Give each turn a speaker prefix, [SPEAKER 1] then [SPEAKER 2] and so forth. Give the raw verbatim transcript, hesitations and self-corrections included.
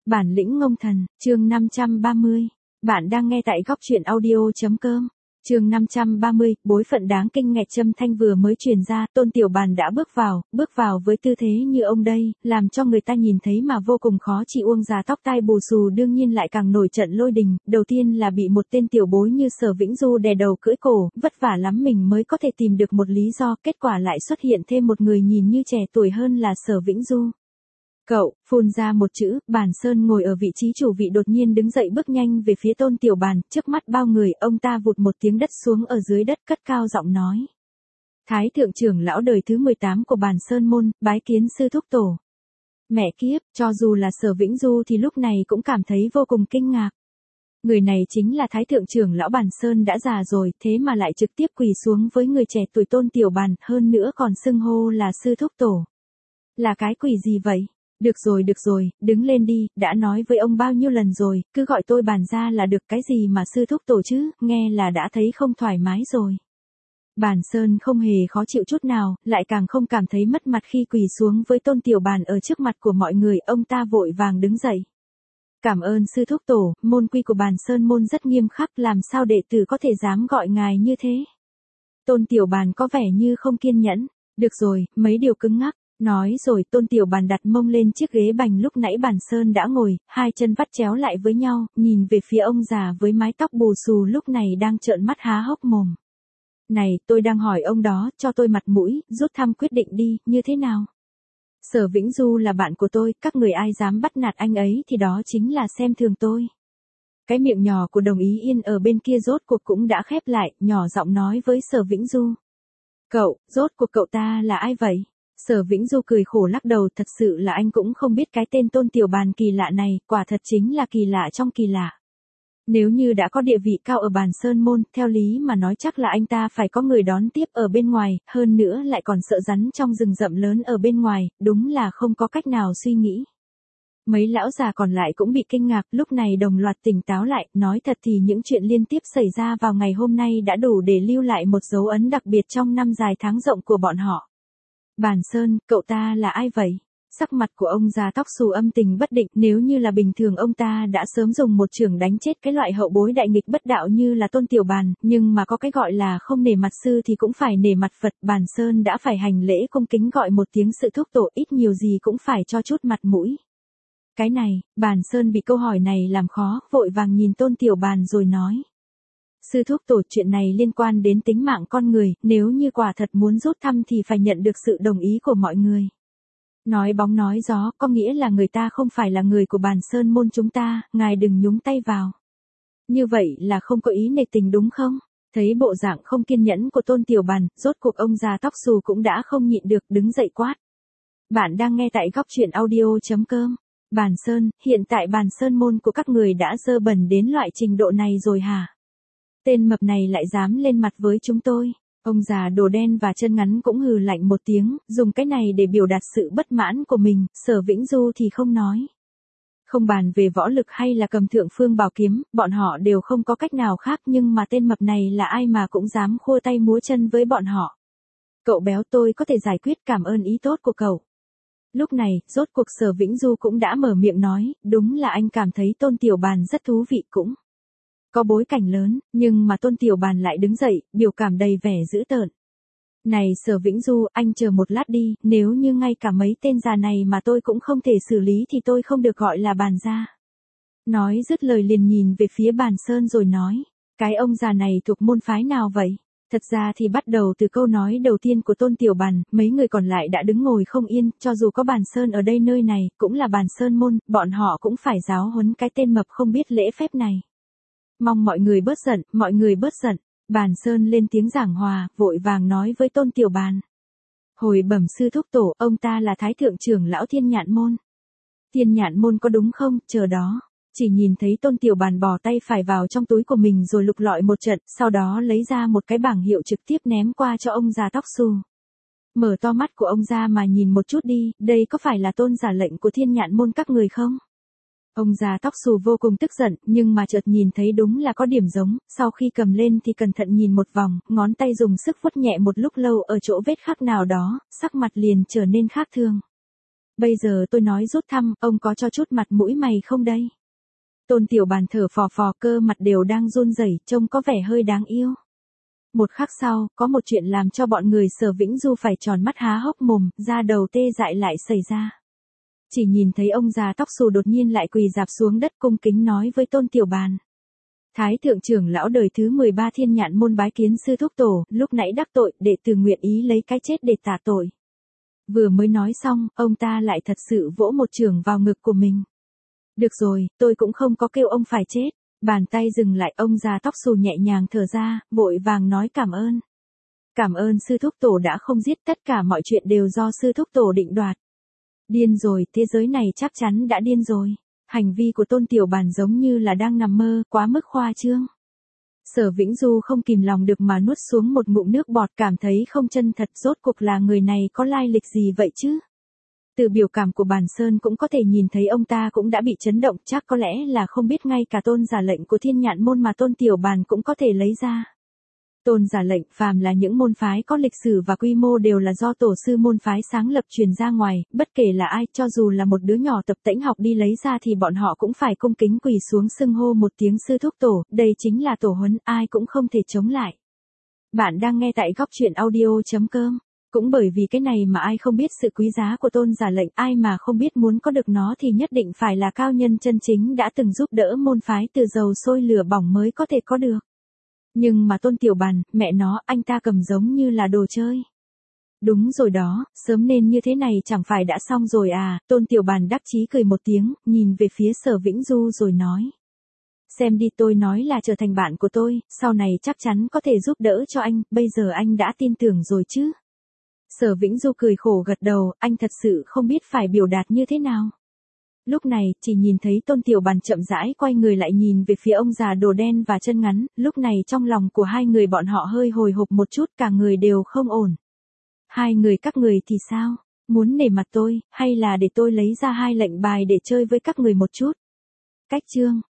[SPEAKER 1] Bản lĩnh ngông thần, chương năm trăm ba mươi. Bạn đang nghe tại góc truyện audio.com. Chương năm trăm ba mươi, bối phận đáng kinh nghẹt châm thanh vừa mới truyền ra, Tôn Tiểu Bàn đã bước vào, bước vào với tư thế như ông đây, làm cho người ta nhìn thấy mà vô cùng khó chịu. Uông già tóc tai bù xù đương nhiên lại càng nổi trận lôi đình, đầu tiên là bị một tên tiểu bối như Sở Vĩnh Du đè đầu cưỡi cổ, vất vả lắm mình mới có thể tìm được một lý do, kết quả lại xuất hiện thêm một người nhìn như trẻ tuổi hơn là Sở Vĩnh Du. Cậu, phun ra một chữ, Bàn Sơn ngồi ở vị trí chủ vị đột nhiên đứng dậy bước nhanh về phía Tôn Tiểu Bàn, trước mắt bao người, ông ta vụt một tiếng đất xuống ở dưới đất cất cao giọng nói. Thái thượng trưởng lão đời thứ mười tám của Bàn Sơn môn, bái kiến sư thúc tổ. Mẹ kiếp, cho dù là Sở Vĩnh Du thì lúc này cũng cảm thấy vô cùng kinh ngạc. Người này chính là Thái thượng trưởng lão Bàn Sơn đã già rồi, thế mà lại trực tiếp quỳ xuống với người trẻ tuổi Tôn Tiểu Bàn, hơn nữa còn xưng hô là sư thúc tổ. Là cái quỷ gì vậy? Được rồi được rồi, đứng lên đi, đã nói với ông bao nhiêu lần rồi, cứ gọi tôi Bàn ra là được, cái gì mà sư thúc tổ chứ, nghe là đã thấy không thoải mái rồi. Bàn Sơn không hề khó chịu chút nào, lại càng không cảm thấy mất mặt khi quỳ xuống với Tôn Tiểu Bàn ở trước mặt của mọi người, ông ta vội vàng đứng dậy. Cảm ơn sư thúc tổ, môn quy của Bàn Sơn môn rất nghiêm khắc, làm sao đệ tử có thể dám gọi ngài như thế. Tôn Tiểu Bàn có vẻ như không kiên nhẫn, được rồi, mấy điều cứng ngắc. Nói rồi Tôn Tiểu Bàn đặt mông lên chiếc ghế bành lúc nãy Bàn Sơn đã ngồi, hai chân vắt chéo lại với nhau, nhìn về phía ông già với mái tóc bù xù lúc này đang trợn mắt há hốc mồm. Này, tôi đang hỏi ông đó, cho tôi mặt mũi, rút thăm quyết định đi, như thế nào? Sở Vĩnh Du là bạn của tôi, các người ai dám bắt nạt anh ấy thì đó chính là xem thường tôi. Cái miệng nhỏ của Đồng Ý Yên ở bên kia rốt cuộc cũng đã khép lại, nhỏ giọng nói với Sở Vĩnh Du. Cậu, rốt cuộc cậu ta là ai vậy? Sở Vĩnh Du cười khổ lắc đầu, thật sự là anh cũng không biết cái tên Tôn Tiểu Bàn kỳ lạ này, quả thật chính là kỳ lạ trong kỳ lạ. Nếu như đã có địa vị cao ở Bàn Sơn môn, theo lý mà nói chắc là anh ta phải có người đón tiếp ở bên ngoài, hơn nữa lại còn sợ rắn trong rừng rậm lớn ở bên ngoài, đúng là không có cách nào suy nghĩ. Mấy lão già còn lại cũng bị kinh ngạc, lúc này đồng loạt tỉnh táo lại, nói thật thì những chuyện liên tiếp xảy ra vào ngày hôm nay đã đủ để lưu lại một dấu ấn đặc biệt trong năm dài tháng rộng của bọn họ. Bàn Sơn, cậu ta là ai vậy? Sắc mặt của ông già tóc xù âm tình bất định, nếu như là bình thường ông ta đã sớm dùng một chưởng đánh chết cái loại hậu bối đại nghịch bất đạo như là Tôn Tiểu Bàn, nhưng mà có cái gọi là không nể mặt sư thì cũng phải nể mặt Phật, Bàn Sơn đã phải hành lễ cung kính gọi một tiếng sự thúc tổ, ít nhiều gì cũng phải cho chút mặt mũi. Cái này, Bàn Sơn bị câu hỏi này làm khó, vội vàng nhìn Tôn Tiểu Bàn rồi nói. Sư thúc tổ, chuyện này liên quan đến tính mạng con người, nếu như quả thật muốn rút thăm thì phải nhận được sự đồng ý của mọi người. Nói bóng nói gió, có nghĩa là người ta không phải là người của Bàn Sơn môn chúng ta, ngài đừng nhúng tay vào. Như vậy là không có ý nể tình đúng không? Thấy bộ dạng không kiên nhẫn của Tôn Tiểu Bàn, rốt cuộc ông già tóc xù cũng đã không nhịn được, đứng dậy quát. Bạn đang nghe tại góc truyện audio.com. Bàn Sơn, hiện tại Bàn Sơn môn của các người đã dơ bẩn đến loại trình độ này rồi hả? Tên mập này lại dám lên mặt với chúng tôi. Ông già đồ đen và chân ngắn cũng hừ lạnh một tiếng, dùng cái này để biểu đạt sự bất mãn của mình, Sở Vĩnh Du thì không nói. Không bàn về võ lực hay là cầm thượng phương bảo kiếm, bọn họ đều không có cách nào khác, nhưng mà tên mập này là ai mà cũng dám khua tay múa chân với bọn họ. Cậu béo, tôi có thể giải quyết, cảm ơn ý tốt của cậu. Lúc này, rốt cuộc Sở Vĩnh Du cũng đã mở miệng nói, đúng là anh cảm thấy Tôn Tiểu Bàn rất thú vị cũng. Có bối cảnh lớn, nhưng mà Tôn Tiểu Bàn lại đứng dậy, biểu cảm đầy vẻ dữ tợn. Này Sở Vĩnh Du, anh chờ một lát đi, nếu như ngay cả mấy tên già này mà tôi cũng không thể xử lý thì tôi không được gọi là Bàn gia. Nói dứt lời liền nhìn về phía Bàn Sơn rồi nói, cái ông già này thuộc môn phái nào vậy? Thật ra thì bắt đầu từ câu nói đầu tiên của Tôn Tiểu Bàn, mấy người còn lại đã đứng ngồi không yên, cho dù có Bàn Sơn ở đây nơi này, cũng là Bàn Sơn môn, bọn họ cũng phải giáo huấn cái tên mập không biết lễ phép này. Mong mọi người bớt giận, mọi người bớt giận. Bàn Sơn lên tiếng giảng hòa, vội vàng nói với Tôn Tiểu Bàn. Hồi bẩm sư thúc tổ, ông ta là Thái thượng trưởng lão Thiên Nhạn môn. Thiên Nhạn môn có đúng không, chờ đó. Chỉ nhìn thấy Tôn Tiểu Bàn bỏ tay phải vào trong túi của mình rồi lục lọi một trận, sau đó lấy ra một cái bảng hiệu trực tiếp ném qua cho ông già tóc xù. Mở to mắt của ông ra mà nhìn một chút đi, đây có phải là tôn giả lệnh của Thiên Nhạn môn các người không? Ông già tóc xù vô cùng tức giận, nhưng mà chợt nhìn thấy đúng là có điểm giống, sau khi cầm lên thì cẩn thận nhìn một vòng, ngón tay dùng sức vuốt nhẹ một lúc lâu ở chỗ vết khắc nào đó, sắc mặt liền trở nên khác thường. Bây giờ tôi nói rút thăm, ông có cho chút mặt mũi mày không đây? Tôn Tiểu Bàn thở phò phò, cơ mặt đều đang run rẩy, trông có vẻ hơi đáng yêu. Một khắc sau, có một chuyện làm cho bọn người Sở Vĩnh Du phải tròn mắt há hốc mồm, da đầu tê dại lại xảy ra. Chỉ nhìn thấy ông già tóc xù đột nhiên lại quỳ rạp xuống đất cung kính nói với Tôn Tiểu Bàn. Thái thượng trưởng lão đời thứ mười ba Thiên Nhạn môn bái kiến sư thúc tổ, lúc nãy đắc tội, đệ tử nguyện ý lấy cái chết để tả tội. Vừa mới nói xong, ông ta lại thật sự vỗ một chưởng vào ngực của mình. Được rồi, tôi cũng không có kêu ông phải chết. Bàn tay dừng lại, ông già tóc xù nhẹ nhàng thở ra, vội vàng nói cảm ơn. Cảm ơn sư thúc tổ đã không giết, tất cả mọi chuyện đều do sư thúc tổ định đoạt. Điên rồi, thế giới này chắc chắn đã điên rồi. Hành vi của Tôn Tiểu Bàn giống như là đang nằm mơ, quá mức khoa trương. Sở Vĩnh Du không kìm lòng được mà nuốt xuống một ngụm nước bọt, cảm thấy không chân thật, rốt cuộc là người này có lai lịch gì vậy chứ? Từ biểu cảm của Bàn Sơn cũng có thể nhìn thấy ông ta cũng đã bị chấn động, chắc có lẽ là không biết ngay cả tôn giả lệnh của Thiên Nhạn môn mà Tôn Tiểu Bàn cũng có thể lấy ra. Tôn giả lệnh, phàm là những môn phái có lịch sử và quy mô đều là do tổ sư môn phái sáng lập truyền ra ngoài, bất kể là ai, cho dù là một đứa nhỏ tập tễnh học đi lấy ra thì bọn họ cũng phải cung kính quỳ xuống xưng hô một tiếng sư thúc tổ, đây chính là tổ huấn, ai cũng không thể chống lại. Bạn đang nghe tại góc truyện audio.com. Cũng bởi vì cái này mà ai không biết sự quý giá của tôn giả lệnh, ai mà không biết muốn có được nó thì nhất định phải là cao nhân chân chính đã từng giúp đỡ môn phái từ dầu sôi lửa bỏng mới có thể có được. Nhưng mà Tôn Tiểu Bàn, mẹ nó, anh ta cầm giống như là đồ chơi. Đúng rồi đó, sớm nên như thế này chẳng phải đã xong rồi à, Tôn Tiểu Bàn đắc chí cười một tiếng, nhìn về phía Sở Vĩnh Du rồi nói. Xem đi, tôi nói là trở thành bạn của tôi, sau này chắc chắn có thể giúp đỡ cho anh, bây giờ anh đã tin tưởng rồi chứ. Sở Vĩnh Du cười khổ gật đầu, anh thật sự không biết phải biểu đạt như thế nào. Lúc này, chỉ nhìn thấy Tôn Tiểu Bàn chậm rãi quay người lại nhìn về phía ông già đồ đen và chân ngắn, lúc này trong lòng của hai người bọn họ hơi hồi hộp một chút, cả người đều không ổn. Hai người các người thì sao? Muốn nể mặt tôi, hay là để tôi lấy ra hai lệnh bài để chơi với các người một chút? Cách chương